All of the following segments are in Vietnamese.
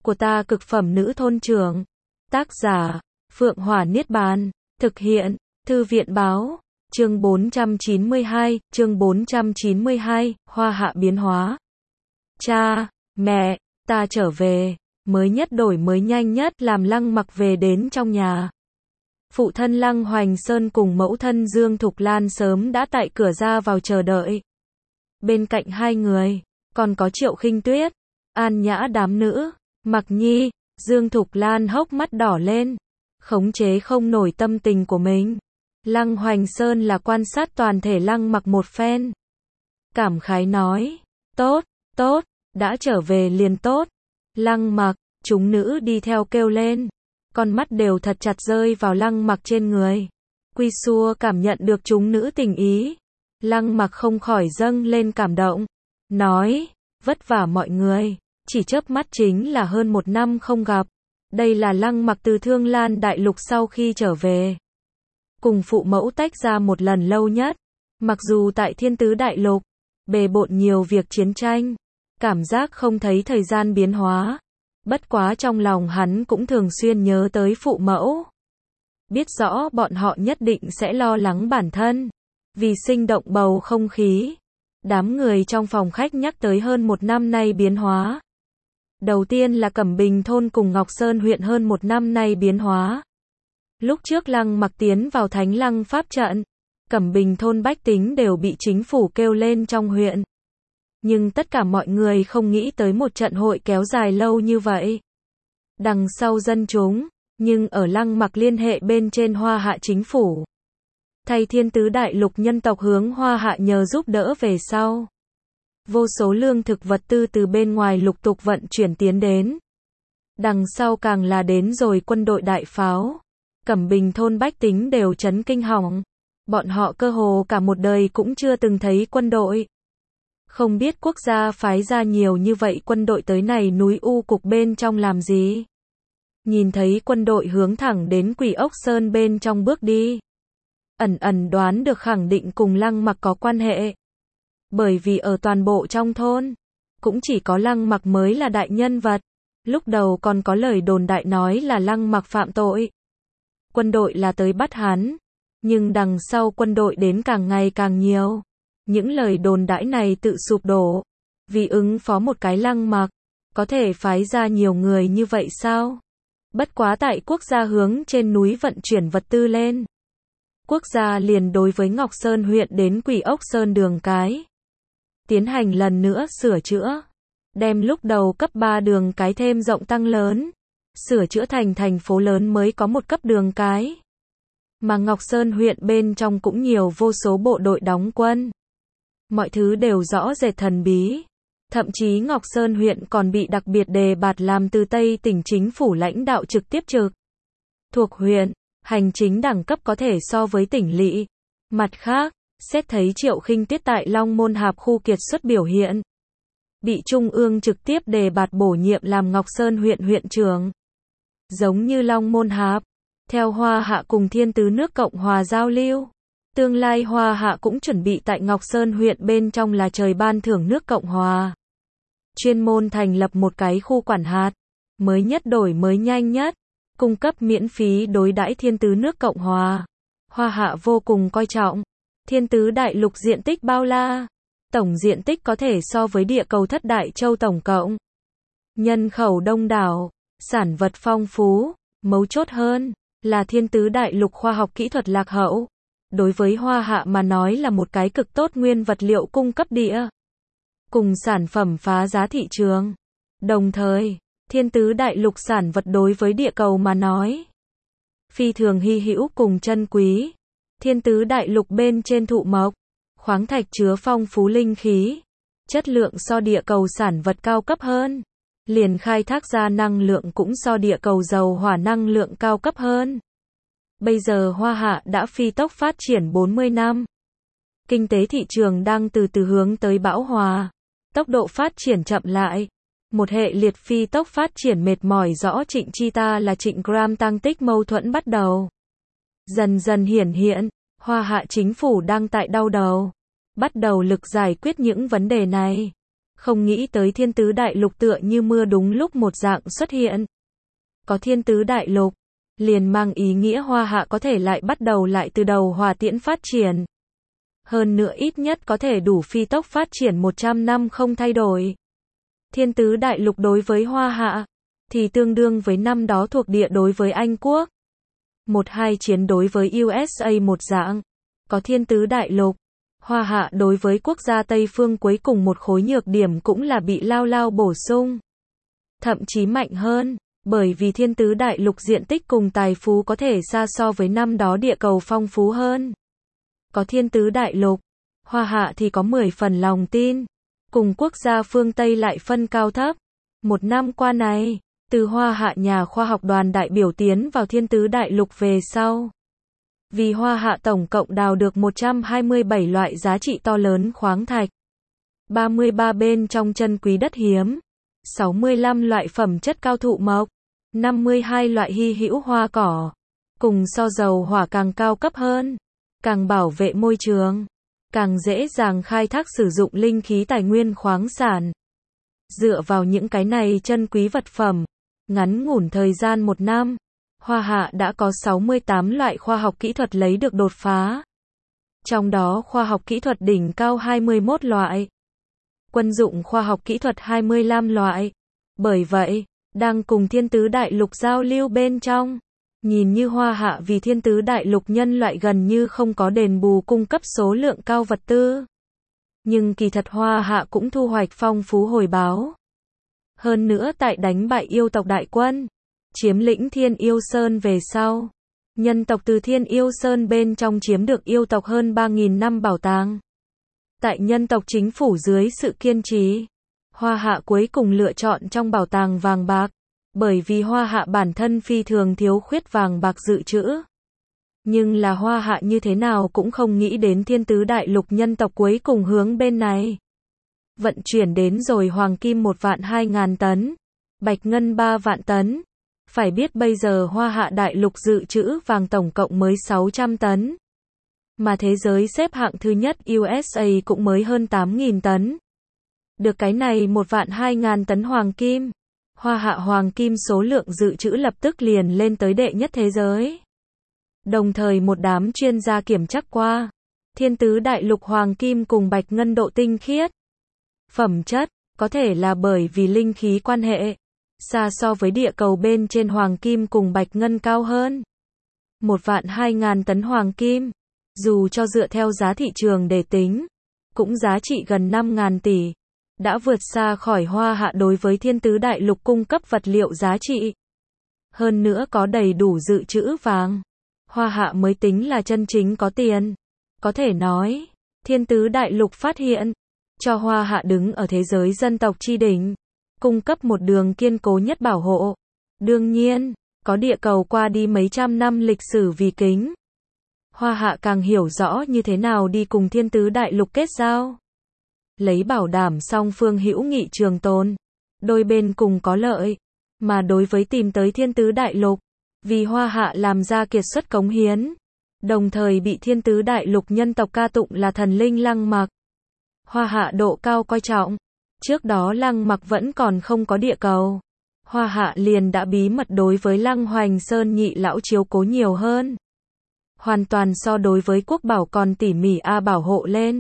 của ta cực phẩm nữ thôn trưởng. Tác giả, Phượng Hỏa Niết Bàn. Thực hiện, Thư viện báo. Chương 492, Hoa Hạ biến hóa. Cha, mẹ, ta trở về. Mới nhất đổi mới nhanh nhất làm Lăng Mặc về đến trong nhà. Phụ thân Lăng Hoành Sơn cùng mẫu thân Dương Thục Lan sớm đã tại cửa ra vào chờ đợi. Bên cạnh hai người, còn có Triệu Khinh Tuyết, An Nhã đám nữ, Mặc Nhi. Dương Thục Lan hốc mắt đỏ lên, khống chế không nổi tâm tình của mình. Lăng Hoành Sơn là quan sát toàn thể Lăng Mặc một phen. Cảm khái nói, tốt, đã trở về liền tốt. Lăng Mặc, chúng nữ đi theo kêu lên. Con mắt đều thật chặt rơi vào Lăng Mặc trên người. Quy Xua cảm nhận được chúng nữ tình ý. Lăng Mặc không khỏi dâng lên cảm động. Nói, vất vả mọi người. Chỉ chớp mắt chính là hơn 1 năm không gặp. Đây là Lăng Mặc từ Thương Lan Đại Lục sau khi trở về. Cùng phụ mẫu tách ra một lần lâu nhất. Mặc dù tại Thiên Tứ Đại Lục, bề bộn nhiều việc chiến tranh. Cảm giác không thấy thời gian biến hóa. Bất quá trong lòng hắn cũng thường xuyên nhớ tới phụ mẫu. Biết rõ bọn họ nhất định sẽ lo lắng bản thân. Vì sinh động bầu không khí. Đám người trong phòng khách nhắc tới hơn 1 năm nay biến hóa. Đầu tiên là Cẩm Bình thôn cùng Ngọc Sơn huyện hơn 1 năm nay biến hóa. Lúc trước Lăng Mặc tiến vào Thánh Lăng Pháp trận, Cẩm Bình thôn bách tính đều bị chính phủ kêu lên trong huyện. Nhưng tất cả mọi người không nghĩ tới một trận hội kéo dài lâu như vậy. Đằng sau dân chúng, nhưng ở Lăng Mặc liên hệ bên trên Hoa Hạ chính phủ. Thay Thiên Tứ Đại Lục nhân tộc hướng Hoa Hạ nhờ giúp đỡ về sau. Vô số lương thực vật tư từ bên ngoài lục tục vận chuyển tiến đến. Đằng sau càng là đến rồi quân đội đại pháo. Cẩm Bình thôn bách tính đều chấn kinh hỏng. Bọn họ cơ hồ cả một đời cũng chưa từng thấy quân đội. Không biết quốc gia phái ra nhiều như vậy quân đội tới này núi U Cục bên trong làm gì. Nhìn thấy quân đội hướng thẳng đến Quỷ Ốc Sơn bên trong bước đi. Ẩn đoán được khẳng định cùng Lăng Mặc có quan hệ. Bởi vì ở toàn bộ trong thôn, cũng chỉ có Lăng Mặc mới là đại nhân vật. Lúc đầu còn có lời đồn đại nói là Lăng Mặc phạm tội. Quân đội là tới bắt hắn. Nhưng đằng sau quân đội đến càng ngày càng nhiều. Những lời đồn đãi này tự sụp đổ. Vì ứng phó một cái Lăng Mặc, có thể phái ra nhiều người như vậy sao? Bất quá tại quốc gia hướng trên núi vận chuyển vật tư lên. Quốc gia liền đối với Ngọc Sơn huyện đến Quỷ Ốc Sơn đường cái. Tiến hành lần nữa sửa chữa. Đem lúc đầu cấp 3 đường cái thêm rộng tăng lớn. Sửa chữa thành thành phố lớn mới có một cấp đường cái. Mà Ngọc Sơn huyện bên trong cũng nhiều vô số bộ đội đóng quân. Mọi thứ đều rõ rệt thần bí. Thậm chí Ngọc Sơn huyện còn bị đặc biệt đề bạt làm từ Tây tỉnh chính phủ lãnh đạo trực tiếp trực. Thuộc huyện, hành chính đẳng cấp có thể so với tỉnh lỵ. Mặt khác, xét thấy Triệu Khinh Tuyết tại Long Môn Hạp khu kiệt xuất biểu hiện. Bị Trung ương trực tiếp đề bạt bổ nhiệm làm Ngọc Sơn huyện huyện trưởng. Giống như Long Môn Hạp, theo Hoa Hạ cùng Thiên Tứ nước Cộng Hòa giao lưu. Tương lai Hoa Hạ cũng chuẩn bị tại Ngọc Sơn huyện bên trong là trời ban thưởng nước Cộng Hòa. Chuyên môn thành lập một cái khu quản hạt, mới nhất đổi mới nhanh nhất, cung cấp miễn phí đối đãi Thiên Tứ nước Cộng Hòa. Hoa Hạ vô cùng coi trọng. Thiên Tứ Đại Lục diện tích bao la, tổng diện tích có thể so với địa cầu thất đại châu tổng cộng. Nhân khẩu đông đảo, sản vật phong phú, mấu chốt hơn là Thiên Tứ Đại Lục khoa học kỹ thuật lạc hậu. Đối với Hoa Hạ mà nói là một cái cực tốt nguyên vật liệu cung cấp địa. Cùng sản phẩm phá giá thị trường. Đồng thời, Thiên Tứ Đại Lục sản vật đối với địa cầu mà nói. Phi thường hy hữu cùng chân quý. Thiên Tứ Đại Lục bên trên thụ mộc, khoáng thạch chứa phong phú linh khí. Chất lượng so địa cầu sản vật cao cấp hơn. Liền khai thác ra năng lượng cũng so địa cầu dầu hỏa năng lượng cao cấp hơn. Bây giờ Hoa Hạ đã phi tốc phát triển 40 năm. Kinh tế thị trường đang từ từ hướng tới bão hòa. Tốc độ phát triển chậm lại. Một hệ liệt phi tốc phát triển mệt mỏi rõ Trịnh Chi ta là Trịnh Gram tăng tích mâu thuẫn bắt đầu. Dần dần hiển hiện, Hoa Hạ chính phủ đang tại đau đầu. Bắt đầu lực giải quyết những vấn đề này. Không nghĩ tới thiên tứ đại lục tựa như mưa đúng lúc một dạng xuất hiện. Có thiên tứ đại lục, liền mang ý nghĩa Hoa Hạ có thể lại bắt đầu lại từ đầu hỏa tiễn phát triển. Hơn nữa ít nhất có thể đủ phi tốc phát triển 100 năm không thay đổi. Thiên tứ đại lục đối với Hoa Hạ, thì tương đương với năm đó thuộc địa đối với Anh Quốc. Một hai chiến đối với USA một dạng. Có thiên tứ đại lục, Hoa Hạ đối với quốc gia Tây phương cuối cùng một khối nhược điểm cũng là bị lao lao bổ sung. Thậm chí mạnh hơn, bởi vì thiên tứ đại lục diện tích cùng tài phú có thể xa so với năm đó địa cầu phong phú hơn. Có thiên tứ đại lục, Hoa Hạ thì có 10 phần lòng tin. Cùng quốc gia phương Tây lại phân cao thấp. Một năm qua này, từ Hoa Hạ nhà khoa học đoàn đại biểu tiến vào thiên tứ đại lục về sau. Vì Hoa Hạ tổng cộng đào được 127 loại giá trị to lớn khoáng thạch. 33 bên trong chân quý đất hiếm. 65 loại phẩm chất cao thụ mộc. 52 loại hy hữu hoa cỏ. Cùng so dầu hỏa càng cao cấp hơn. Càng bảo vệ môi trường. Càng dễ dàng khai thác sử dụng linh khí tài nguyên khoáng sản. Dựa vào những cái này chân quý vật phẩm, ngắn ngủn thời gian một năm, Hoa Hạ đã có 68 loại khoa học kỹ thuật lấy được đột phá. Trong đó khoa học kỹ thuật đỉnh cao 21 loại. Quân dụng khoa học kỹ thuật 25 loại. Bởi vậy, đang cùng thiên tứ đại lục giao lưu bên trong. Nhìn như Hoa Hạ vì thiên tứ đại lục nhân loại gần như không có đền bù cung cấp số lượng cao vật tư. Nhưng kỳ thật Hoa Hạ cũng thu hoạch phong phú hồi báo. Hơn nữa tại đánh bại yêu tộc đại quân, chiếm lĩnh Thiên Yêu Sơn về sau, nhân tộc từ Thiên Yêu Sơn bên trong chiếm được yêu tộc hơn 3.000 năm bảo tàng. Tại nhân tộc chính phủ dưới sự kiên trì, Hoa Hạ cuối cùng lựa chọn trong bảo tàng vàng bạc, bởi vì Hoa Hạ bản thân phi thường thiếu khuyết vàng bạc dự trữ. Nhưng là Hoa Hạ như thế nào cũng không nghĩ đến thiên tứ đại lục nhân tộc cuối cùng hướng bên này. Vận chuyển đến rồi hoàng kim 1.200.000 tấn, bạch ngân 3 vạn tấn. Phải biết bây giờ Hoa Hạ đại lục dự trữ vàng tổng cộng mới 600 tấn. Mà thế giới xếp hạng thứ nhất USA cũng mới hơn 8.000 tấn. Được cái này 1.200.000 tấn hoàng kim. Hoa Hạ hoàng kim số lượng dự trữ lập tức liền lên tới đệ nhất thế giới. Đồng thời một đám chuyên gia kiểm tra qua, thiên tứ đại lục hoàng kim cùng bạch ngân độ tinh khiết, phẩm chất, có thể là bởi vì linh khí quan hệ, xa so với địa cầu bên trên hoàng kim cùng bạch ngân cao hơn. 1.200.000 tấn hoàng kim, dù cho dựa theo giá thị trường để tính, cũng giá trị gần 5.000 tỷ, đã vượt xa khỏi Hoa Hạ đối với thiên tứ đại lục cung cấp vật liệu giá trị. Hơn nữa có đầy đủ dự trữ vàng. Hoa Hạ mới tính là chân chính có tiền. Có thể nói, thiên tứ đại lục phát hiện, cho Hoa Hạ đứng ở thế giới dân tộc chi đỉnh, cung cấp một đường kiên cố nhất bảo hộ. Đương nhiên, có địa cầu qua đi mấy trăm năm lịch sử vì kính. Hoa Hạ càng hiểu rõ như thế nào đi cùng thiên tứ đại lục kết giao. Lấy bảo đảm song phương hữu nghị trường tồn, đôi bên cùng có lợi. Mà đối với tìm tới thiên tứ đại lục, vì Hoa Hạ làm ra kiệt xuất cống hiến, đồng thời bị thiên tứ đại lục nhân tộc ca tụng là thần linh Lăng Mặc. Hoa Hạ độ cao coi trọng. Trước đó Lăng Mặc vẫn còn không có địa cầu. Hoa Hạ liền đã bí mật đối với Lăng Hoành Sơn nhị lão chiếu cố nhiều hơn. Hoàn toàn so đối với quốc bảo còn tỉ mỉ bảo hộ lên.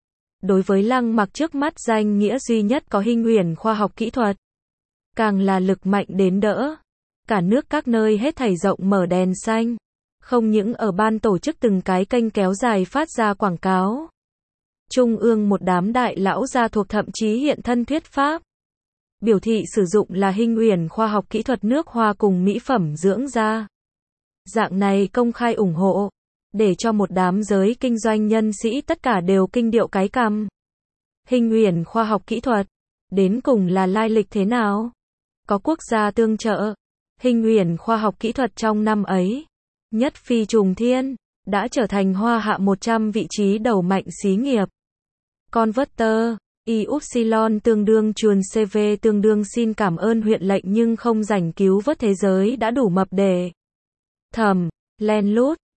Đối với Lăng Mặc trước mắt danh nghĩa duy nhất có Hinh Uyển khoa học kỹ thuật, càng là lực mạnh đến đỡ. Cả nước các nơi hết thảy rộng mở đèn xanh. Không những ở ban tổ chức từng cái kênh kéo dài phát ra quảng cáo. Trung ương một đám đại lão gia thuộc thậm chí hiện thân thuyết pháp. Biểu thị sử dụng là Hinh Uyển khoa học kỹ thuật nước hoa cùng mỹ phẩm dưỡng da. Dạng này công khai ủng hộ, để cho một đám giới kinh doanh nhân sĩ tất cả đều kinh điệu cái cằm. Hinh Uyển khoa học kỹ thuật, đến cùng là lai lịch thế nào? Có quốc gia tương trợ. Hinh Uyển khoa học kỹ thuật trong năm ấy, nhất phi trùng thiên, đã trở thành Hoa Hạ 100 vị trí đầu mạnh xí nghiệp. Converter, Y-Upsilon tương đương chuồn CV tương đương xin cảm ơn huyện lệnh nhưng không rảnh cứu vớt thế giới đã đủ mập để thầm, len lút,